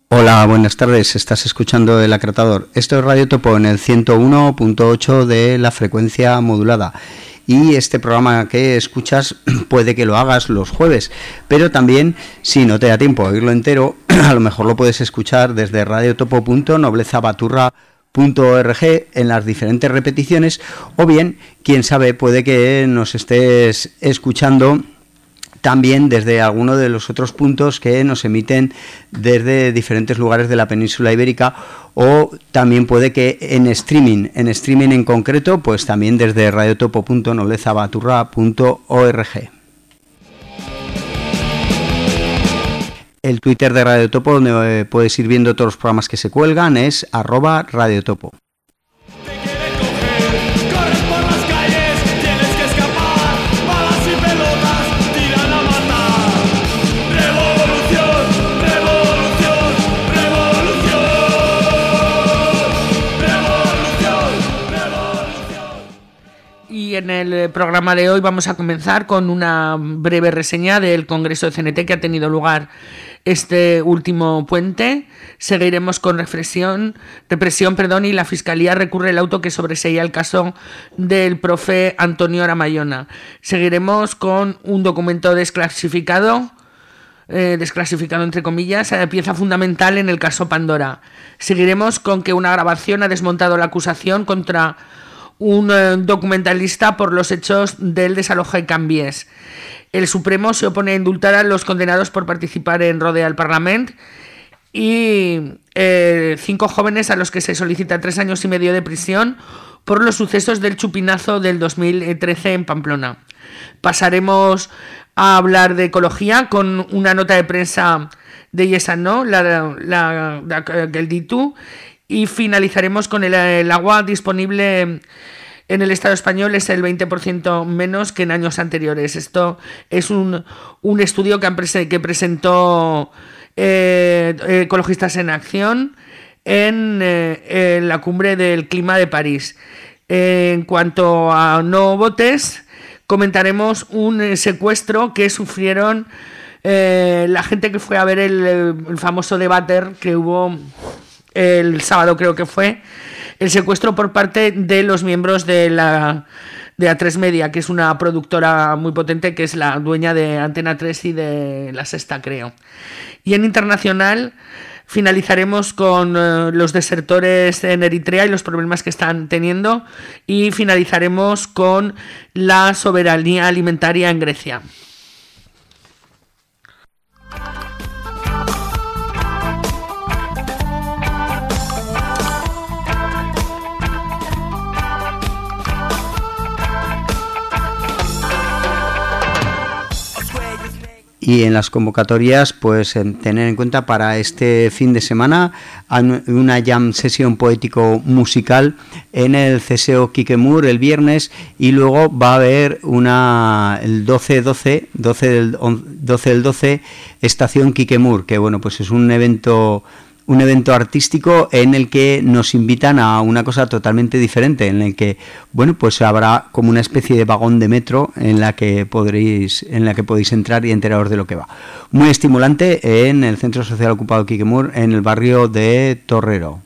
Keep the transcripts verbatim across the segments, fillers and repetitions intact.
Hola, buenas tardes. Estás escuchando El Acratador. Esto es Radio Topo en el ciento uno punto ocho de la frecuencia modulada. Y este programa que escuchas puede que lo hagas los jueves, pero también, si no te da tiempo a oírlo entero, a lo mejor lo puedes escuchar desde radiotopo punto noblezabaturra punto org en las diferentes repeticiones, o bien, quién sabe, puede que nos estés escuchando también desde alguno de los otros puntos que nos emiten desde diferentes lugares de la península ibérica, o también puede que en streaming, en streaming en concreto, pues también desde radiotopo punto noblezabaturra punto org. El Twitter de Radio Topo, donde puedes ir viendo todos los programas que se cuelgan, es arroba radiotopo. Y en el programa de hoy vamos a comenzar con una breve reseña del Congreso de C N T que ha tenido lugar este último puente. Seguiremos con represión, represión perdón, y la Fiscalía recurre el auto que sobreseía el caso del profe Antonio Aramayona. Seguiremos con un documento desclasificado, eh, desclasificado entre comillas, eh, pieza fundamental en el caso Pandora. Seguiremos con que una grabación ha desmontado la acusación contra un eh, documentalista por los hechos del desalojo de Cambies. El Supremo se opone a indultar a los condenados por participar en Rodea al Parlament, y eh, cinco jóvenes a los que se solicita tres años y medio de prisión por los sucesos del chupinazo del dos mil trece en Pamplona. Pasaremos a hablar de ecología con una nota de prensa de Yes and No, la, la, la, la el D I T U, y finalizaremos con el, el agua disponible en el Estado español es el veinte por ciento menos que en años anteriores. Esto es un, un estudio que, han prese, que presentó eh, Ecologistas en Acción en, eh, en la cumbre del clima de París. Eh, en cuanto a no votes, comentaremos un eh, secuestro que sufrieron eh, la gente que fue a ver el, el famoso debate que hubo el sábado, creo que fue, el secuestro por parte de los miembros de la de A tres Media, que es una productora muy potente, que es la dueña de Antena tres y de La Sexta, creo. Y en internacional finalizaremos con uh, los desertores en Eritrea y los problemas que están teniendo, y finalizaremos con la soberanía alimentaria en Grecia. Y en las convocatorias, pues tener en cuenta para este fin de semana una jam sesión poético-musical en el C S O Quiquemur el viernes, y luego va a haber una el doce doce, doce del doce del doce, Estación Quiquemur, que bueno, pues es un evento un evento artístico en el que nos invitan a una cosa totalmente diferente, en el que, bueno, pues habrá como una especie de vagón de metro en la que podréis, en la que podéis entrar y enteraros de lo que va. Muy estimulante en el Centro Social Ocupado Quiquemur, en el barrio de Torrero.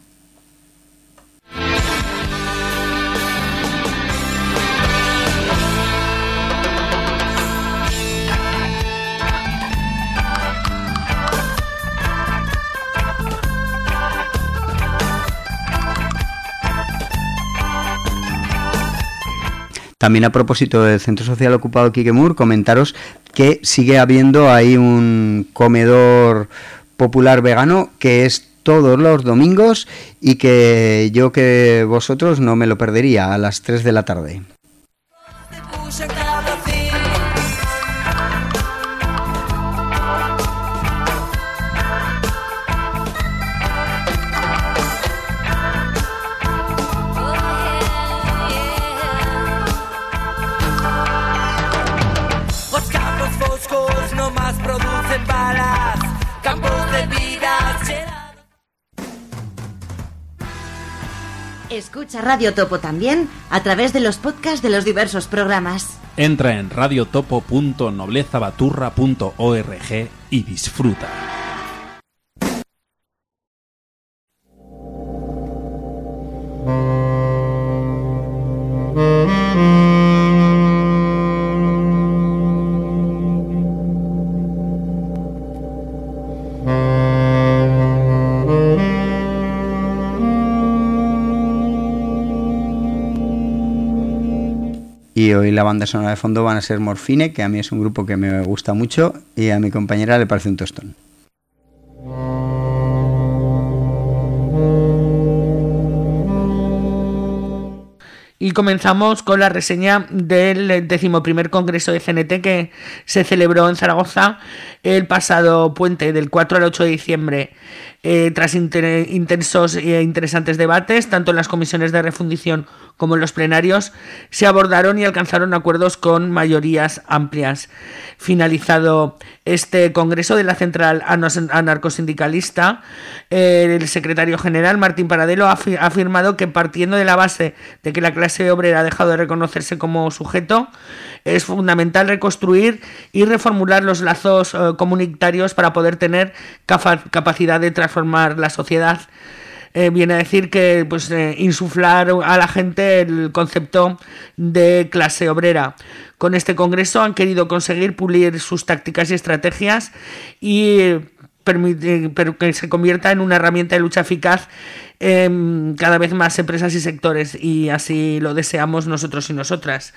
También a propósito del Centro Social Ocupado Quiquemur, comentaros que sigue habiendo ahí un comedor popular vegano que es todos los domingos, y que yo que vosotros no me lo perdería, a las tres de la tarde. Escucha Radio Topo también a través de los podcasts de los diversos programas. Entra en radiotopo punto noblezabaturra punto org y disfruta. y hoy la banda sonora de fondo van a ser Morfine, que a mí es un grupo que me gusta mucho y a mi compañera le parece un tostón. Y comenzamos con la reseña del decimoprimer Congreso de C N T que se celebró en Zaragoza el pasado puente del cuatro al ocho de diciembre. Eh, tras inter- intensos e interesantes debates, tanto en las comisiones de refundición como en los plenarios, se abordaron y alcanzaron acuerdos con mayorías amplias. Finalizado este congreso de la Central Anarcosindicalista, eh, el secretario general Martín Paradelo ha, fi- ha afirmado que, partiendo de la base de que la clase obrera ha dejado de reconocerse como sujeto, es fundamental reconstruir y reformular los lazos eh, comunitarios para poder tener capa- capacidad de transformar la sociedad. Eh, viene a decir que pues eh, insuflar a la gente el concepto de clase obrera. Con este congreso han querido conseguir pulir sus tácticas y estrategias y permitir pero que se convierta en una herramienta de lucha eficaz en cada vez más empresas y sectores, y así lo deseamos nosotros y nosotras.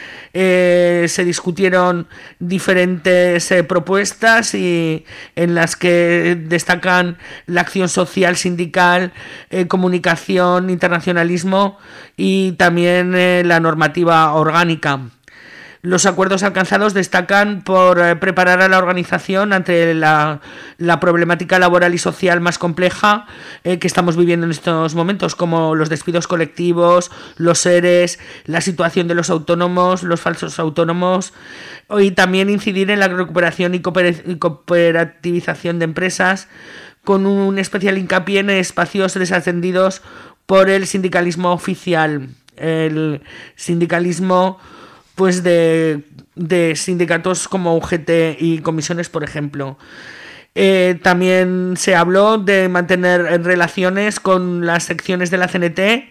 Eh, se discutieron diferentes eh, propuestas y en las que destacan la acción social, sindical, eh, comunicación, internacionalismo y también eh, la normativa orgánica. Los acuerdos alcanzados destacan por eh, preparar a la organización ante la, la problemática laboral y social más compleja eh, que estamos viviendo en estos momentos, como los despidos colectivos, los ERES, la situación de los autónomos, los falsos autónomos, y también incidir en la recuperación y cooperativización de empresas, con un especial hincapié en espacios desatendidos por el sindicalismo oficial, el sindicalismo pues de, de sindicatos como U G T y comisiones, por ejemplo. Eh, también se habló de mantener relaciones con las secciones de la C N T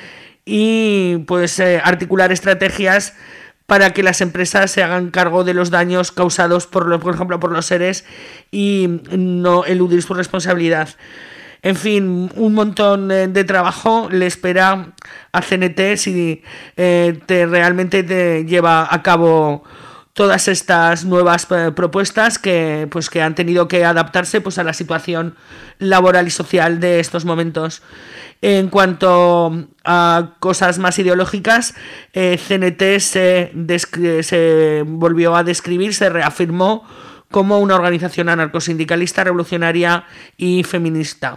y pues eh, articular estrategias para que las empresas se hagan cargo de los daños causados por, lo, por ejemplo, por los ERES y no eludir su responsabilidad. En fin, un montón de trabajo le espera a C N T si eh, te, realmente te lleva a cabo todas estas nuevas eh, propuestas que, pues, que han tenido que adaptarse pues, a la situación laboral y social de estos momentos. En cuanto a cosas más ideológicas, eh, C N T se, descri- se volvió a describir, se reafirmó como una organización anarcosindicalista, revolucionaria y feminista.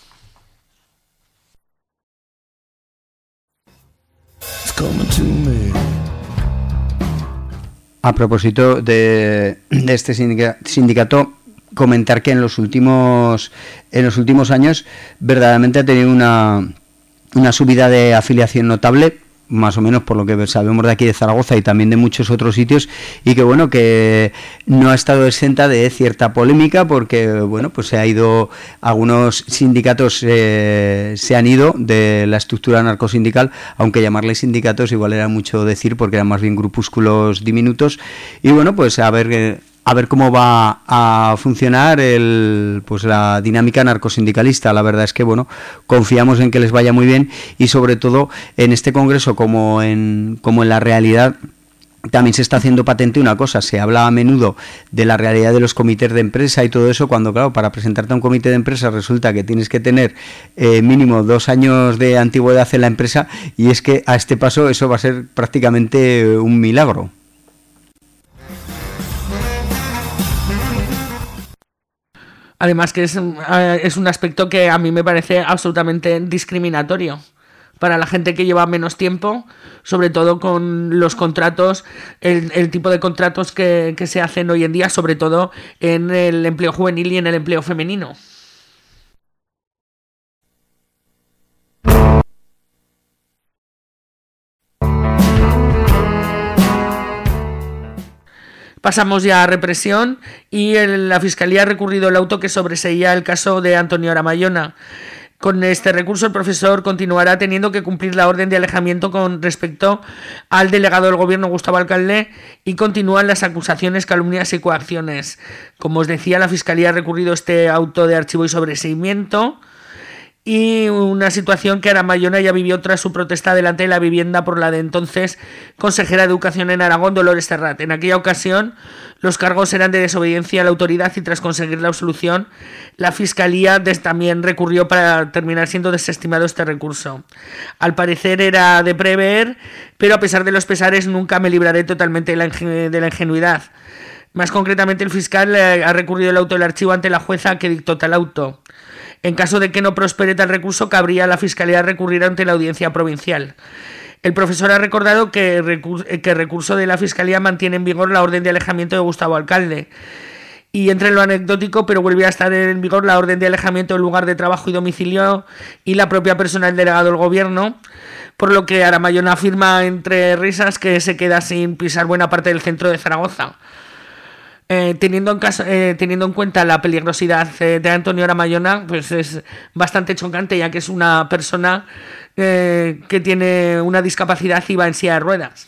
A propósito de, de este sindicato, comentar que en los últimos en los últimos años verdaderamente ha tenido una, una subida de afiliación notable, más o menos por lo que sabemos de aquí de Zaragoza y también de muchos otros sitios, y que bueno, que no ha estado exenta de cierta polémica porque bueno, pues se ha ido, algunos sindicatos eh, se han ido de la estructura anarcosindical, aunque llamarles sindicatos igual era mucho decir porque eran más bien grupúsculos diminutos, y bueno, pues a ver eh, a ver cómo va a funcionar el, pues la dinámica anarcosindicalista. La verdad es que bueno, confiamos en que les vaya muy bien y sobre todo en este congreso como en, como en la realidad también se está haciendo patente una cosa. Se habla a menudo de la realidad de los comités de empresa y todo eso, cuando claro, para presentarte a un comité de empresa resulta que tienes que tener eh, mínimo dos años de antigüedad en la empresa, y es que a este paso eso va a ser prácticamente un milagro. Además que es, es un aspecto que a mí me parece absolutamente discriminatorio para la gente que lleva menos tiempo, sobre todo con los contratos, el, el tipo de contratos que, que se hacen hoy en día, sobre todo en el empleo juvenil y en el empleo femenino. Pasamos ya a represión y el, la Fiscalía ha recurrido el auto que sobreseía el caso de Antonio Aramayona. Con este recurso el profesor continuará teniendo que cumplir la orden de alejamiento con respecto al delegado del gobierno Gustavo Alcalde y continúan las acusaciones, calumnias y coacciones. Como os decía, la Fiscalía ha recurrido este auto de archivo y sobreseimiento y una situación que Aramayona ya vivió tras su protesta delante de la vivienda por la de entonces consejera de Educación en Aragón, Dolores Serrat. En aquella ocasión los cargos eran de desobediencia a la autoridad y tras conseguir la absolución la Fiscalía también recurrió para terminar siendo desestimado este recurso. Al parecer era de prever, pero a pesar de los pesares nunca me libraré totalmente de la, ingen- de la ingenuidad. Más concretamente, el fiscal eh, ha recurrido el auto del archivo ante la jueza que dictó tal auto. En caso de que no prospere tal recurso, cabría a la Fiscalía recurrir ante la Audiencia Provincial. El profesor ha recordado que el recurso, que recurso de la Fiscalía mantiene en vigor la orden de alejamiento de Gustavo Alcalde. Y entre lo anecdótico, pero vuelve a estar en vigor la orden de alejamiento del lugar de trabajo y domicilio y la propia persona del delegado del gobierno, por lo que Aramayona afirma entre risas que se queda sin pisar buena parte del centro de Zaragoza. Eh, teniendo, en caso, eh, teniendo en cuenta la peligrosidad eh, de Antonio Aramayona, pues es bastante chocante, ya que es una persona eh, que tiene una discapacidad y va en silla de ruedas.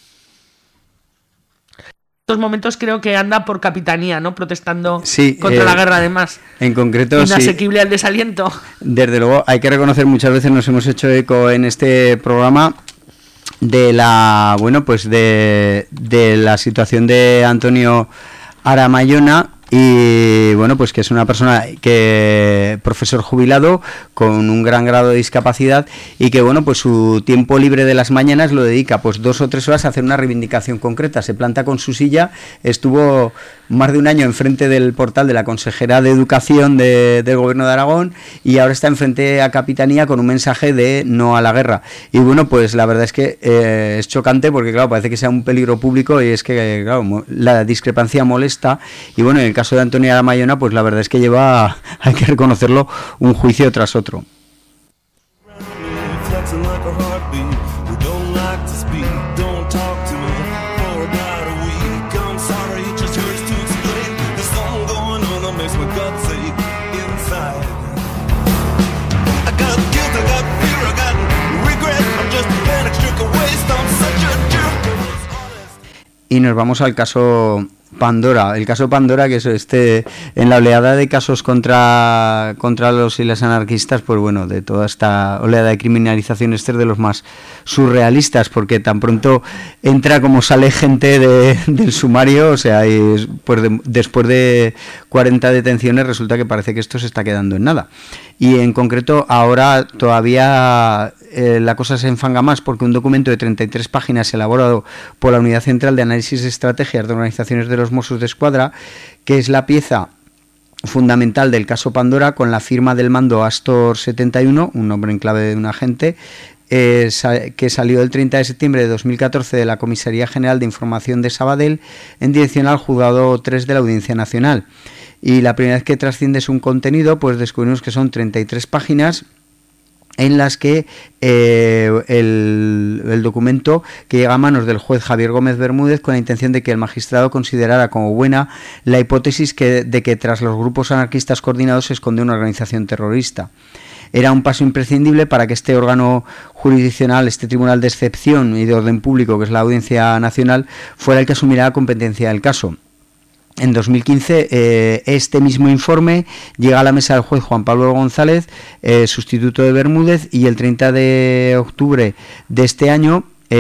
En estos momentos creo que anda por Capitanía, ¿no? Protestando sí, contra eh, la guerra, además. En concreto, inasequible sí. al desaliento. Desde luego, hay que reconocer, muchas veces nos hemos hecho eco en este programa de la, bueno, pues de, de la situación de Antonio Aramayona, y bueno, pues que es una persona que profesor jubilado con un gran grado de discapacidad y que bueno, pues su tiempo libre de las mañanas lo dedica pues dos o tres horas a hacer una reivindicación concreta. Se planta con su silla, estuvo más de un año enfrente del portal de la consejera de Educación de, del Gobierno de Aragón y ahora está enfrente a Capitanía con un mensaje de no a la guerra. Y bueno, pues la verdad es que eh, es chocante porque claro, parece que sea un peligro público y es que claro, la discrepancia molesta. Y bueno, en el caso de Antonio Aramayona, pues la verdad es que lleva, hay que reconocerlo, un juicio tras otro. Y nos vamos al caso Pandora, el caso Pandora, que es este, en la oleada de casos contra contra los y las anarquistas, pues bueno, de toda esta oleada de criminalización, este es de los más surrealistas, porque tan pronto entra como sale gente de, del sumario, o sea, y, pues de, después de cuarenta detenciones resulta que parece que esto se está quedando en nada. Y en concreto ahora todavía eh, la cosa se enfanga más, porque un documento de treinta y tres páginas elaborado por la Unidad Central de Análisis de Estrategias de Organizaciones de los Mossos de Escuadra, que es la pieza fundamental del caso Pandora, con la firma del mando Astor setenta y uno, un nombre en clave de un agente, eh, que salió el treinta de septiembre de dos mil catorce de la Comisaría General de Información de Sabadell en dirección al Juzgado tres de la Audiencia Nacional. Y la primera vez que trasciende su contenido, pues descubrimos que son treinta y tres páginas en las que eh, el, el documento que llega a manos del juez Javier Gómez Bermúdez con la intención de que el magistrado considerara como buena la hipótesis que, de que tras los grupos anarquistas coordinados se esconde una organización terrorista. Era un paso imprescindible para que este órgano jurisdiccional, este tribunal de excepción y de orden público, que es la Audiencia Nacional, fuera el que asumirá la competencia del caso. En dos mil quince, eh, este mismo informe llega a la mesa del juez Juan Pablo González, eh, sustituto de Bermúdez, y el treinta de octubre de este año,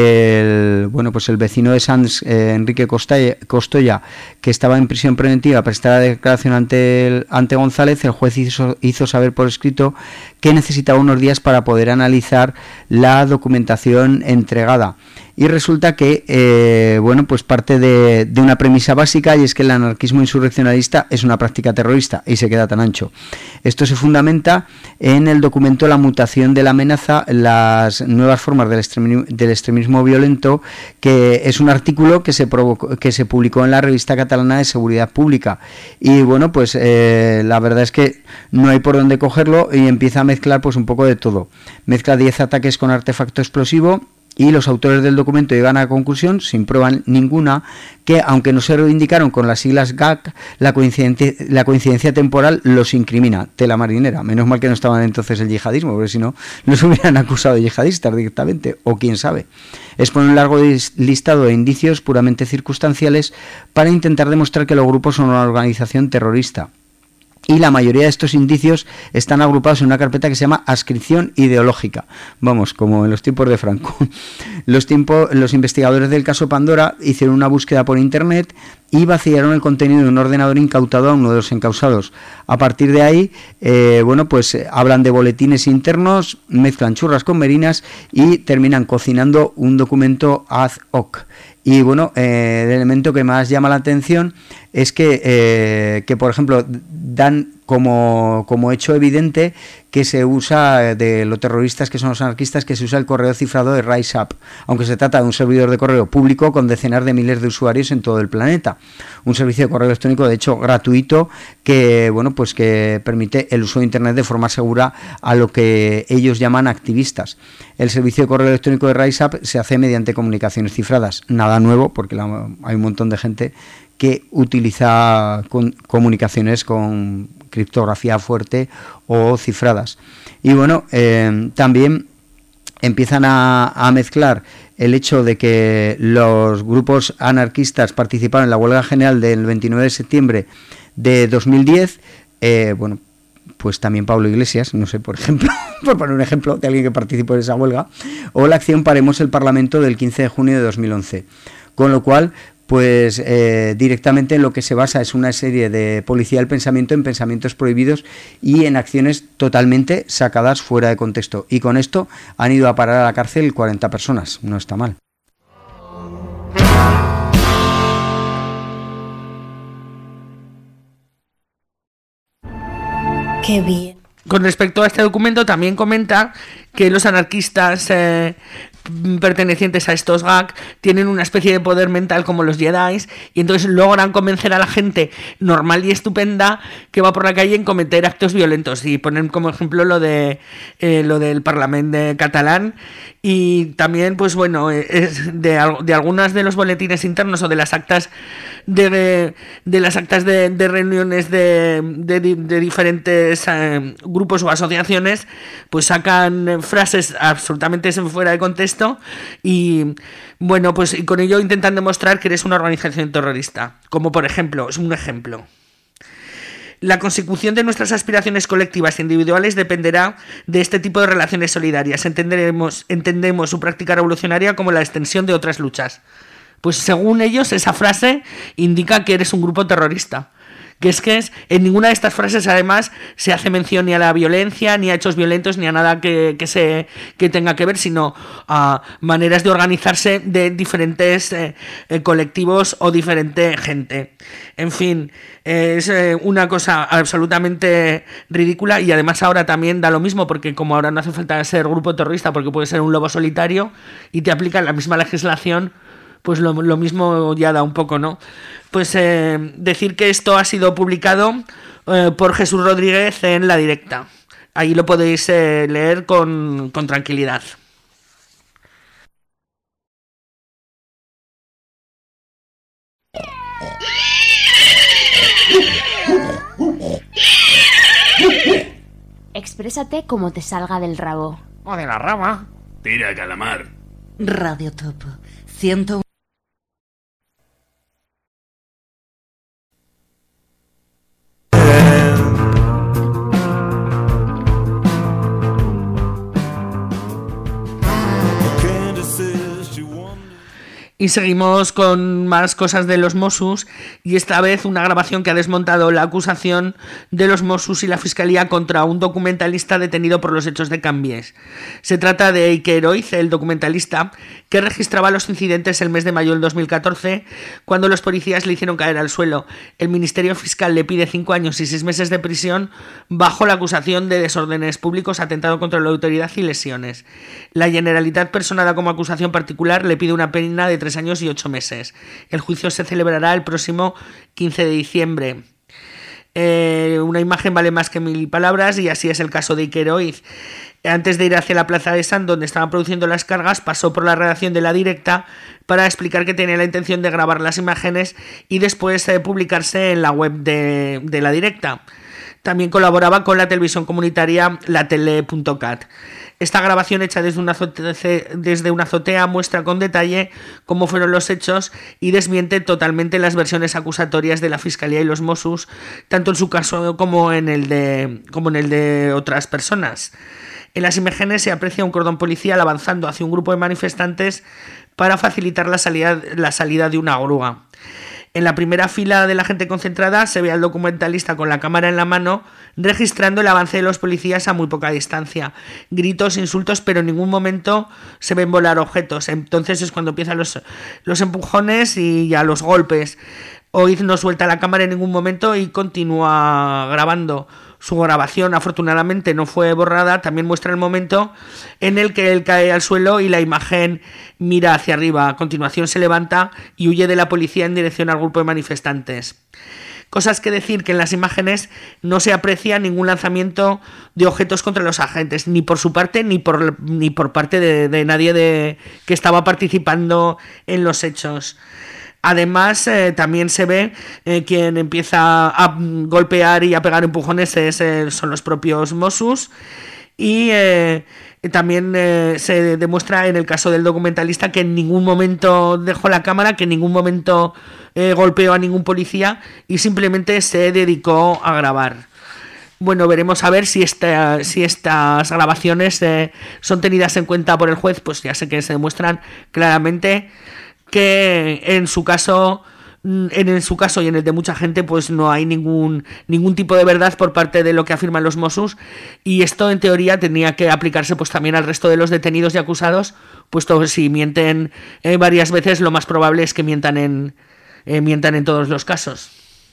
el, bueno, pues el vecino de Sanz, eh, Enrique Costoya, Costoya, que estaba en prisión preventiva, prestará declaración ante, el, ante González. El juez hizo, hizo saber por escrito que necesitaba unos días para poder analizar la documentación entregada. Y resulta que, eh, bueno, pues parte de, de una premisa básica, y es que el anarquismo insurreccionalista es una práctica terrorista, y se queda tan ancho. Esto se fundamenta en el documento La mutación de la amenaza, las nuevas formas del extremismo, del extremismo violento, que es un artículo que se, provocó, que se publicó en la Revista Catalana de Seguridad Pública. Y bueno, pues eh, la verdad es que no hay por dónde cogerlo, y empieza a mezclar pues un poco de todo. Mezcla diez ataques con artefacto explosivo, y los autores del documento llegan a la conclusión, sin prueba ninguna, que aunque no se reivindicaron con las siglas G A C, la coincidencia, la coincidencia temporal los incrimina. Tela marinera. Menos mal que no estaban entonces el yihadismo, porque si no, los hubieran acusado de yihadistas directamente, o quién sabe. Expone un largo listado de indicios puramente circunstanciales para intentar demostrar que los grupos son una organización terrorista. Y la mayoría de estos indicios están agrupados en una carpeta que se llama adscripción ideológica. Vamos, como en los tiempos de Franco. Los, tiempo, los investigadores del caso Pandora hicieron una búsqueda por internet y vaciaron el contenido de un ordenador incautado a uno de los encausados. A partir de ahí, eh, bueno, pues eh, hablan de boletines internos, mezclan churras con merinas y terminan cocinando un documento ad hoc. Y bueno, eh, el elemento que más llama la atención es que, eh, que por ejemplo, dan como, como hecho evidente que se usa, de los terroristas que son los anarquistas, que se usa el correo cifrado de RiseUp, aunque se trata de un servidor de correo público con decenas de miles de usuarios en todo el planeta. Un servicio de correo electrónico, de hecho, gratuito, que bueno, pues que permite el uso de Internet de forma segura a lo que ellos llaman activistas. El servicio de correo electrónico de RiseUp se hace mediante comunicaciones cifradas. Nada nuevo, porque la, hay un montón de gente que utiliza con, comunicaciones con criptografía fuerte o cifradas. Y bueno, eh, también empiezan a, a mezclar el hecho de que los grupos anarquistas participaron en la huelga general del veintinueve de septiembre de dos mil diez, eh, bueno, pues también Pablo Iglesias, no sé, por ejemplo, por poner un ejemplo de alguien que participó en esa huelga, o la acción Paremos el Parlamento del quince de junio de dos mil once. Con lo cual, pues eh, directamente en lo que se basa es una serie de policía del pensamiento en pensamientos prohibidos y en acciones totalmente sacadas fuera de contexto. Y con esto han ido a parar a la cárcel cuarenta personas, no está mal. Qué bien. Con respecto a este documento, también comenta que los anarquistas eh, pertenecientes a estos G A C tienen una especie de poder mental como los Jedi, y entonces logran convencer a la gente normal y estupenda que va por la calle en cometer actos violentos, y ponen como ejemplo lo de eh, lo del Parlamento catalán. Y también, pues bueno, es de, de algunas de los boletines internos o de las actas de, de las actas de, de reuniones de, de, de diferentes eh, grupos o asociaciones, pues sacan frases absolutamente fuera de contexto y bueno, pues y con ello intentan demostrar que eres una organización terrorista. Como por ejemplo, es un ejemplo: la consecución de nuestras aspiraciones colectivas e individuales dependerá de este tipo de relaciones solidarias. Entenderemos, entendemos su práctica revolucionaria como la extensión de otras luchas. Pues según ellos, esa frase indica que eres un grupo terrorista. Que es que es, en ninguna de estas frases además se hace mención ni a la violencia, ni a hechos violentos, ni a nada que, que, se, que tenga que ver, sino a maneras de organizarse de diferentes eh, eh, colectivos o diferente gente. En fin, eh, es eh, una cosa absolutamente ridícula, y además ahora también da lo mismo, porque como ahora no hace falta ser grupo terrorista porque puede ser un lobo solitario y te aplican la misma legislación, pues lo, lo mismo ya da un poco, ¿no? Pues eh, decir que esto ha sido publicado eh, por Jesús Rodríguez en La Directa. Ahí lo podéis eh, leer con, con tranquilidad. Exprésate como te salga del rabo. O de la rama. Tira, calamar. Radio Topo ciento uno. Y seguimos con más cosas de los Mossos, y esta vez una grabación que ha desmontado la acusación de los Mossos y la Fiscalía contra un documentalista detenido por los hechos de Cambies. Se trata de Iker Oiz, el documentalista que registraba los incidentes el mes de mayo del dos mil catorce, cuando los policías le hicieron caer al suelo. El Ministerio Fiscal le pide cinco años y seis meses de prisión bajo la acusación de desórdenes públicos, atentado contra la autoridad y lesiones. La Generalitat, personada como acusación particular, le pide una pena de tres años y ocho meses. El juicio se celebrará el próximo quince de diciembre. Eh, una imagen vale más que mil palabras, y así es el caso de Iker Oiz. Antes de ir hacia la plaza de San, donde estaban produciendo las cargas, pasó por la redacción de La Directa para explicar que tenía la intención de grabar las imágenes y después eh, publicarse en la web de, de La Directa. También colaboraba con la televisión comunitaria la tele punto cat. Esta grabación, hecha desde una, azotea, desde una azotea, muestra con detalle cómo fueron los hechos y desmiente totalmente las versiones acusatorias de la Fiscalía y los Mossos, tanto en su caso como en el de, como en el de otras personas. En las imágenes se aprecia un cordón policial avanzando hacia un grupo de manifestantes para facilitar la salida, la salida de una grúa. En la primera fila de la gente concentrada se ve al documentalista con la cámara en la mano registrando el avance de los policías a muy poca distancia. Gritos, insultos, pero en ningún momento se ven volar objetos. Entonces es cuando empiezan los, los empujones y ya los golpes. Oiz no suelta la cámara en ningún momento y continúa grabando. Su grabación, afortunadamente, no fue borrada. También muestra el momento en el que él cae al suelo y la imagen mira hacia arriba. A continuación se levanta y huye de la policía en dirección al grupo de manifestantes. Cosas que decir que en las imágenes no se aprecia ningún lanzamiento de objetos contra los agentes, ni por su parte ni por, ni por parte de, de nadie de, que estaba participando en los hechos. Además, eh, también se ve eh, quien empieza a golpear y a pegar empujones es, eh, son los propios Mossos. Y eh, también eh, se demuestra en el caso del documentalista que en ningún momento dejó la cámara, que en ningún momento eh, golpeó a ningún policía y simplemente se dedicó a grabar. Bueno, veremos a ver si, esta, si estas grabaciones eh, son tenidas en cuenta por el juez. Pues ya sé que se demuestran claramente que en su caso, en, en su caso y en el de mucha gente, pues no hay ningún ningún tipo de verdad por parte de lo que afirman los Mossos, y esto en teoría tenía que aplicarse pues también al resto de los detenidos y acusados, puesto que si mienten eh, varias veces, lo más probable es que mientan en eh, mientan en todos los casos.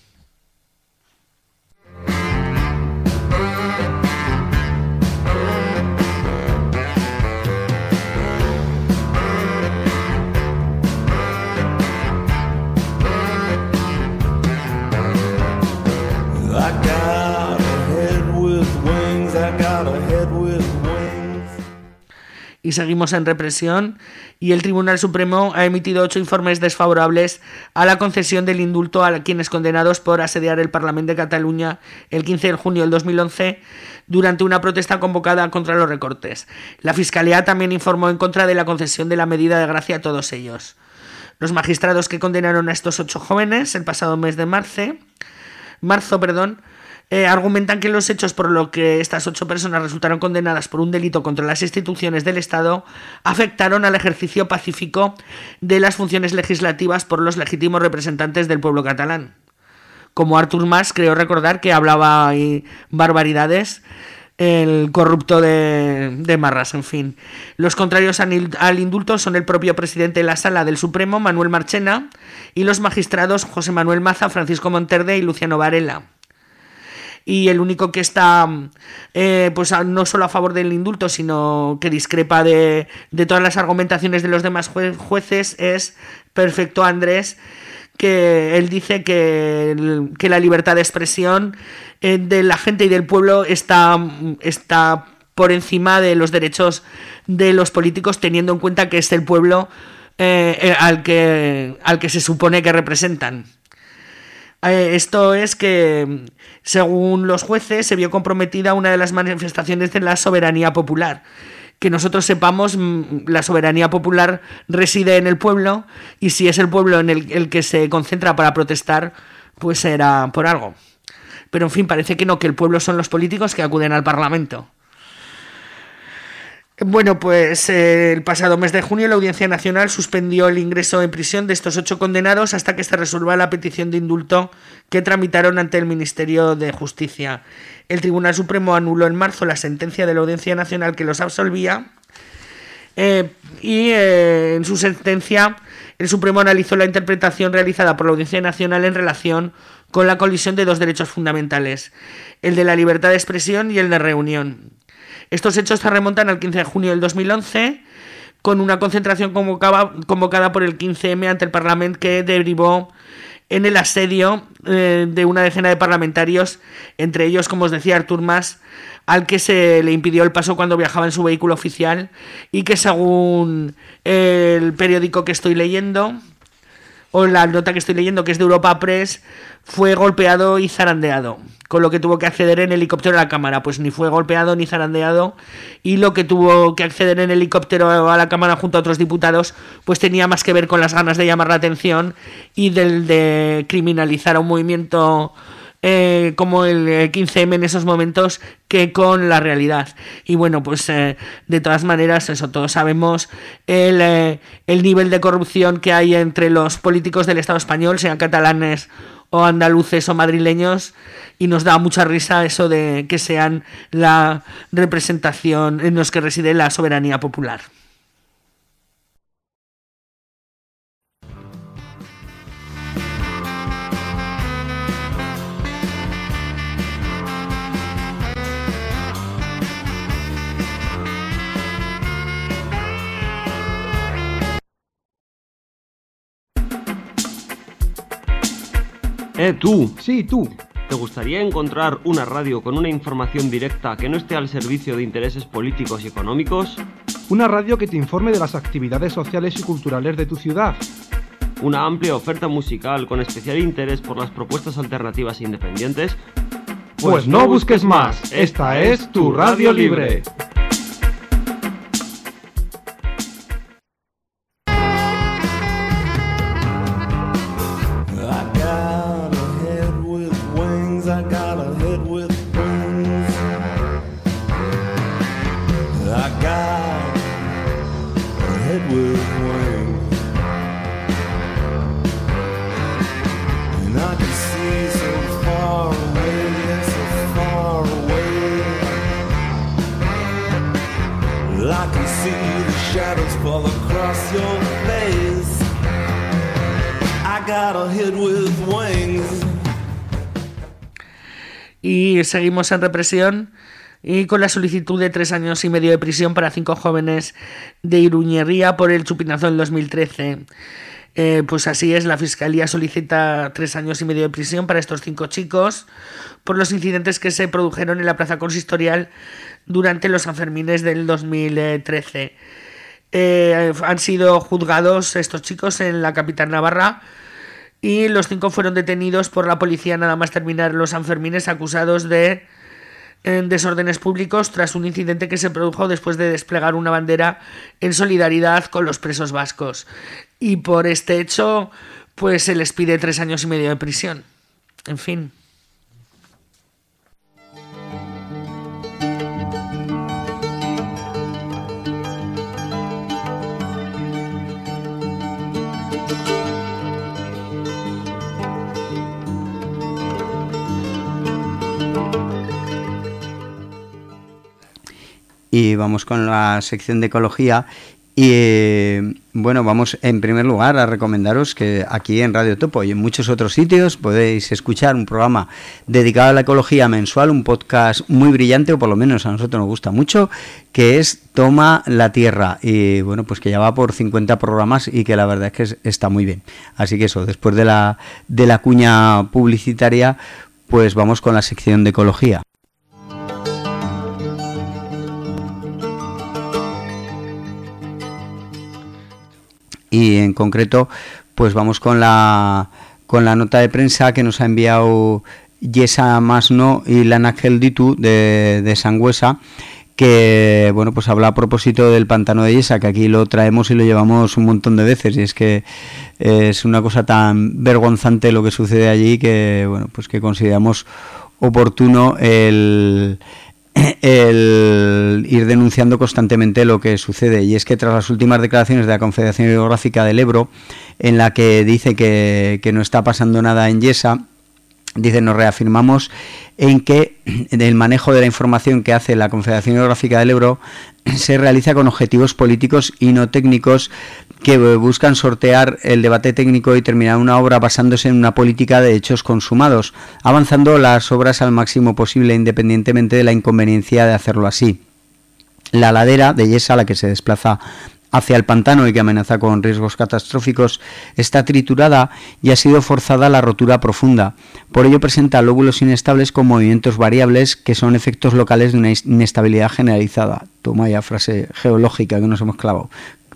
Y seguimos en represión, y el Tribunal Supremo ha emitido ocho informes desfavorables a la concesión del indulto a quienes condenados por asediar el Parlamento de Cataluña el quince de junio del dos mil once durante una protesta convocada contra los recortes. La Fiscalía también informó en contra de la concesión de la medida de gracia a todos ellos. Los magistrados que condenaron a estos ocho jóvenes el pasado mes de marzo, marzo, perdón, Eh, argumentan que los hechos por los que estas ocho personas resultaron condenadas por un delito contra las instituciones del Estado afectaron al ejercicio pacífico de las funciones legislativas por los legítimos representantes del pueblo catalán. Como Artur Mas, creo recordar que hablaba ahí barbaridades, el corrupto de, de Marras, en fin. Los contrarios al indulto son el propio presidente de la Sala del Supremo, Manuel Marchena, y los magistrados José Manuel Maza, Francisco Monterde y Luciano Varela. Y el único que está eh, pues no solo a favor del indulto, sino que discrepa de, de todas las argumentaciones de los demás jue- jueces es Perfecto Andrés, que él dice que, el, que la libertad de expresión eh, de la gente y del pueblo está, está por encima de los derechos de los políticos, teniendo en cuenta que es el pueblo eh, al, que, al que se supone que representan. Esto es que, según los jueces, se vio comprometida una de las manifestaciones de la soberanía popular. Que nosotros sepamos, la soberanía popular reside en el pueblo, y si es el pueblo en el, el que se concentra para protestar, pues será por algo. Pero en fin, parece que no, que el pueblo son los políticos que acuden al Parlamento. Bueno, pues eh, el pasado mes de junio la Audiencia Nacional suspendió el ingreso en prisión de estos ocho condenados hasta que se resuelva la petición de indulto que tramitaron ante el Ministerio de Justicia. El Tribunal Supremo anuló en marzo la sentencia de la Audiencia Nacional que los absolvía eh, y eh, en su sentencia el Supremo analizó la interpretación realizada por la Audiencia Nacional en relación con la colisión de dos derechos fundamentales, el de la libertad de expresión y el de reunión. Estos hechos se remontan al quince de junio del dos mil once, con una concentración convocada, convocada por el quince eme ante el Parlamento, que derivó en el asedio eh, de una decena de parlamentarios, entre ellos, como os decía, Artur Mas, al que se le impidió el paso cuando viajaba en su vehículo oficial, y que, según el periódico que estoy leyendo, o la nota que estoy leyendo, que es de Europa Press, fue golpeado y zarandeado, con lo que tuvo que acceder en helicóptero a la cámara. Pues ni fue golpeado ni zarandeado, y lo que tuvo que acceder en helicóptero a la cámara junto a otros diputados, pues tenía más que ver con las ganas de llamar la atención y del de criminalizar a un movimiento Eh, como el quince eme en esos momentos, que con la realidad. Y bueno, pues eh, de todas maneras, eso, todos sabemos el, eh, el nivel de corrupción que hay entre los políticos del Estado español, sean catalanes o andaluces o madrileños, y nos da mucha risa eso de que sean la representación en los que reside la soberanía popular. Eh, tú. Sí, tú. ¿Te gustaría encontrar una radio con una información directa que no esté al servicio de intereses políticos y económicos? Una radio que te informe de las actividades sociales y culturales de tu ciudad. Una amplia oferta musical con especial interés por las propuestas alternativas e independientes. Pues, pues no busques más, esta es tu Radio Libre. Y seguimos en represión y con la solicitud de tres años y medio de prisión para cinco jóvenes de Iruñería por el chupinazo del dos mil trece. Eh, pues así es, la Fiscalía solicita tres años y medio de prisión para estos cinco chicos por los incidentes que se produjeron en la plaza consistorial durante los Sanfermines del dos mil trece. Eh, han sido juzgados estos chicos en la capital navarra, y los cinco fueron detenidos por la policía nada más terminar los Sanfermines, acusados de eh, desórdenes públicos tras un incidente que se produjo después de desplegar una bandera en solidaridad con los presos vascos. Y por este hecho, pues se les pide tres años y medio de prisión. En fin. Y vamos con la sección de ecología. Y eh, bueno, vamos en primer lugar a recomendaros que aquí en Radio Topo y en muchos otros sitios podéis escuchar un programa dedicado a la ecología mensual, un podcast muy brillante, o por lo menos a nosotros nos gusta mucho, que es Toma la Tierra. Y bueno, pues que ya va por cincuenta programas y que la verdad es que es, está muy bien. Así que eso, después de la, de la cuña publicitaria, pues vamos con la sección de ecología. Y en concreto, pues vamos con la con la nota de prensa que nos ha enviado Yesa Masno y Lana Gelditu de, de Sangüesa, que bueno, pues habla a propósito del pantano de Yesa, que aquí lo traemos y lo llevamos un montón de veces, y es que es una cosa tan vergonzante lo que sucede allí que bueno, pues que consideramos oportuno el el ir denunciando constantemente lo que sucede. Y es que tras las últimas declaraciones de la Confederación Hidrográfica del Ebro, en la que dice que, que no está pasando nada en Yesa, dice: nos reafirmamos en que el manejo de la información que hace la Confederación Hidrográfica del Ebro se realiza con objetivos políticos y no técnicos, que buscan sortear el debate técnico y terminar una obra basándose en una política de hechos consumados, avanzando las obras al máximo posible independientemente de la inconveniencia de hacerlo así. La ladera de Yesa, la que se desplaza hacia el pantano y que amenaza con riesgos catastróficos, está triturada y ha sido forzada a la rotura profunda. Por ello presenta lóbulos inestables con movimientos variables que son efectos locales de una inestabilidad generalizada. Toma ya frase geológica que nos hemos clavado.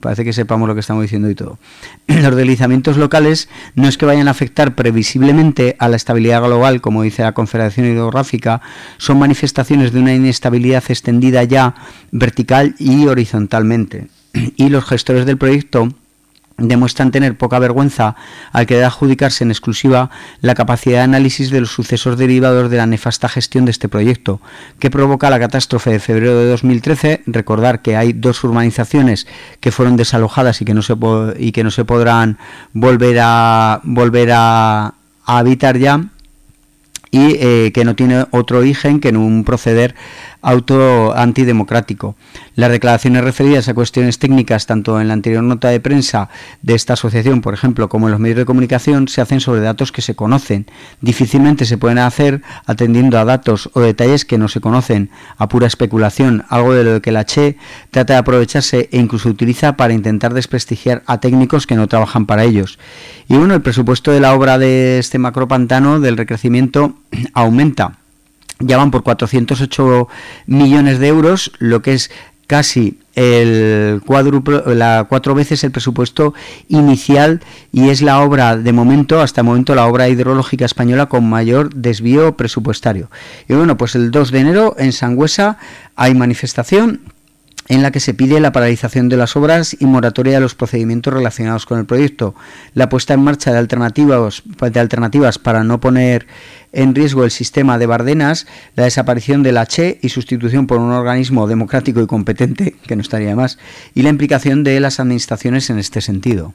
parece que sepamos lo que estamos diciendo y todo. Los deslizamientos locales no es que vayan a afectar previsiblemente a la estabilidad global, como dice la Confederación Hidrográfica, son manifestaciones de una inestabilidad extendida ya vertical y horizontalmente. Y los gestores del proyecto demuestran tener poca vergüenza al querer adjudicarse en exclusiva la capacidad de análisis de los sucesos derivados de la nefasta gestión de este proyecto, que provoca la catástrofe de febrero de dos mil trece. Recordar que hay dos urbanizaciones que fueron desalojadas y que no se po- y que no se podrán volver a volver a, a habitar ya, y eh, que no tiene otro origen que en un proceder auto antidemocrático. Las declaraciones referidas a cuestiones técnicas, tanto en la anterior nota de prensa de esta asociación, por ejemplo, como en los medios de comunicación, se hacen sobre datos que se conocen. Difícilmente se pueden hacer atendiendo a datos o detalles que no se conocen, a pura especulación, algo de lo que la Che trata de aprovecharse e incluso utiliza para intentar desprestigiar a técnicos que no trabajan para ellos. Y bueno, el presupuesto de la obra de este macropantano del recrecimiento aumenta. Ya van por cuatrocientos ocho millones de euros, lo que es casi el cuádruplo, la cuatro veces el presupuesto inicial, y es la obra de momento, hasta el momento, la obra hidrológica española con mayor desvío presupuestario. Y bueno, pues el dos de enero en Sangüesa hay manifestación en la que se pide la paralización de las obras y moratoria de los procedimientos relacionados con el proyecto, la puesta en marcha de alternativas, de alternativas para no poner en riesgo el sistema de Bardenas, la desaparición de la Che y sustitución por un organismo democrático y competente, que no estaría de más, y la implicación de las administraciones en este sentido.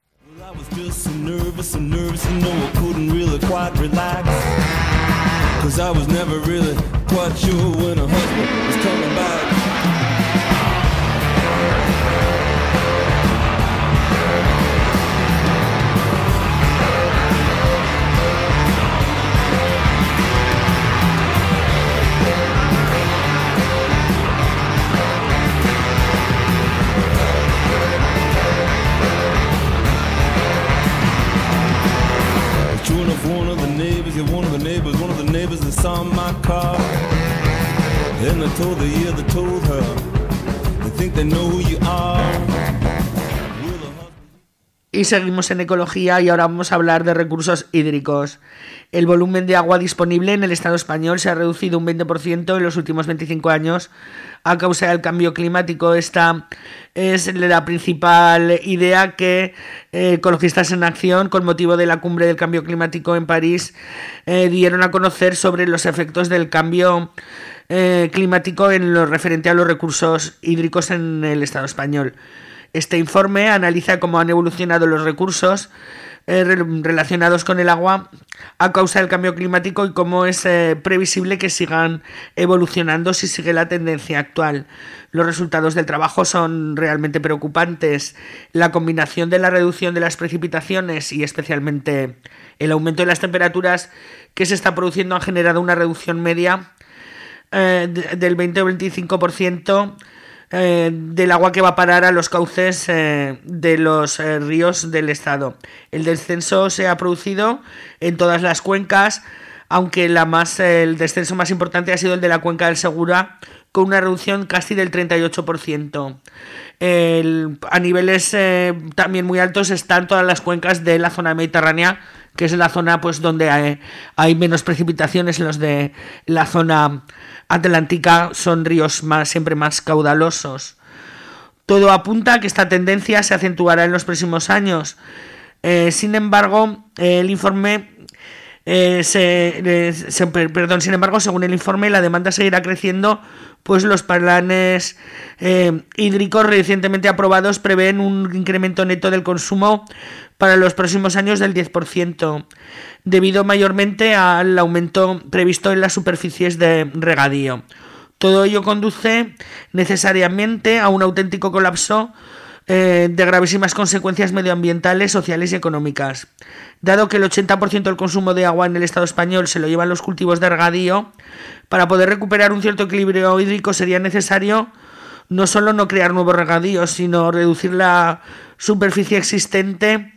One of the neighbors, yeah, one of the neighbors, one of the neighbors that saw my car. And I told her, yeah, they told her, they think they know who you are. Y seguimos en ecología y ahora vamos a hablar de recursos hídricos. El volumen de agua disponible en el Estado español se ha reducido un veinte por ciento en los últimos veinticinco años a causa del cambio climático. Esta es la principal idea que eh, Ecologistas en Acción, con motivo de la cumbre del cambio climático en París, eh, dieron a conocer sobre los efectos del cambio eh, climático en lo referente a los recursos hídricos en el Estado español. Este informe analiza cómo han evolucionado los recursos eh, relacionados con el agua a causa del cambio climático y cómo es eh, previsible que sigan evolucionando si sigue la tendencia actual. Los resultados del trabajo son realmente preocupantes. La combinación de la reducción de las precipitaciones y especialmente el aumento de las temperaturas que se está produciendo han generado una reducción media eh, de, del veinte o veinticinco por ciento Eh, del agua que va a parar a los cauces eh, de los eh, ríos del estado. El descenso se ha producido en todas las cuencas, aunque la más, eh, el descenso más importante ha sido el de la cuenca del Segura, con una reducción casi del treinta y ocho por ciento. El, a niveles eh, también muy altos están todas las cuencas de la zona mediterránea, que es la zona pues donde hay, hay menos precipitaciones. Los de la zona atlántica son ríos más, siempre más caudalosos. Todo apunta a que esta tendencia se acentuará en los próximos años. Eh, sin embargo, eh, el informe eh, se, eh, se, perdón, sin embargo, según el informe, la demanda seguirá creciendo, pues los planes eh, hídricos recientemente aprobados prevén un incremento neto del consumo para los próximos años del diez por ciento, debido mayormente al aumento previsto en las superficies de regadío. Todo ello conduce necesariamente a un auténtico colapso eh, de gravísimas consecuencias medioambientales, sociales y económicas. Dado que el ochenta por ciento del consumo de agua en el Estado español se lo llevan los cultivos de regadío, para poder recuperar un cierto equilibrio hídrico sería necesario no solo no crear nuevos regadíos, sino reducir la superficie existente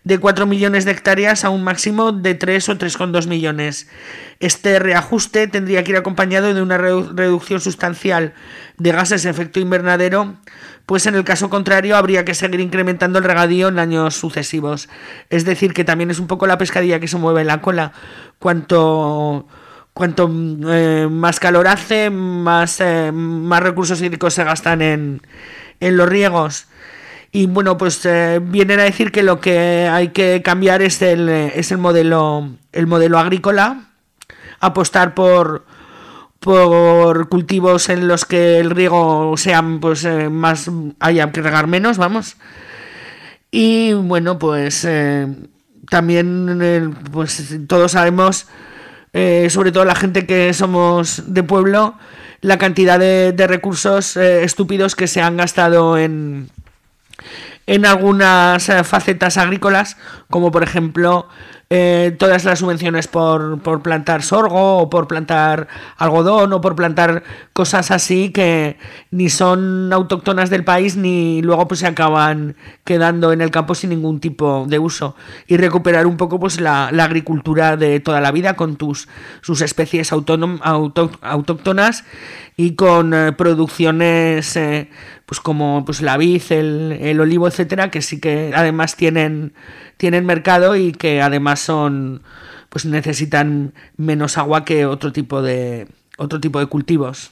de cuatro millones de hectáreas a un máximo de tres o tres coma dos millones. Este reajuste tendría que ir acompañado de una redu- reducción sustancial de gases de efecto invernadero, pues en el caso contrario habría que seguir incrementando el regadío en años sucesivos. Es decir, que también es un poco la pescadilla que se mueve en la cola. Cuanto, cuanto eh, más calor hace, más, eh, más recursos hídricos se gastan en, en los riegos. Y bueno, pues eh, vienen a decir que lo que hay que cambiar es el, es el modelo, el modelo agrícola, apostar por por cultivos en los que el riego sean pues eh, más, haya que regar menos, vamos. Y bueno, pues eh, también eh, pues todos sabemos, eh, sobre todo la gente que somos de pueblo, la cantidad de, de recursos eh, estúpidos que se han gastado en en algunas eh, facetas agrícolas, como por ejemplo eh, todas las subvenciones por, por plantar sorgo o por plantar algodón o por plantar cosas así que ni son autóctonas del país ni luego pues se acaban quedando en el campo sin ningún tipo de uso, y recuperar un poco pues la, la agricultura de toda la vida con tus sus especies autónom, auto, autóctonas y con eh, producciones eh, pues como pues la vid, el, el olivo, etcétera, que sí que además tienen tienen mercado y que además son pues necesitan menos agua que otro tipo de otro tipo de cultivos.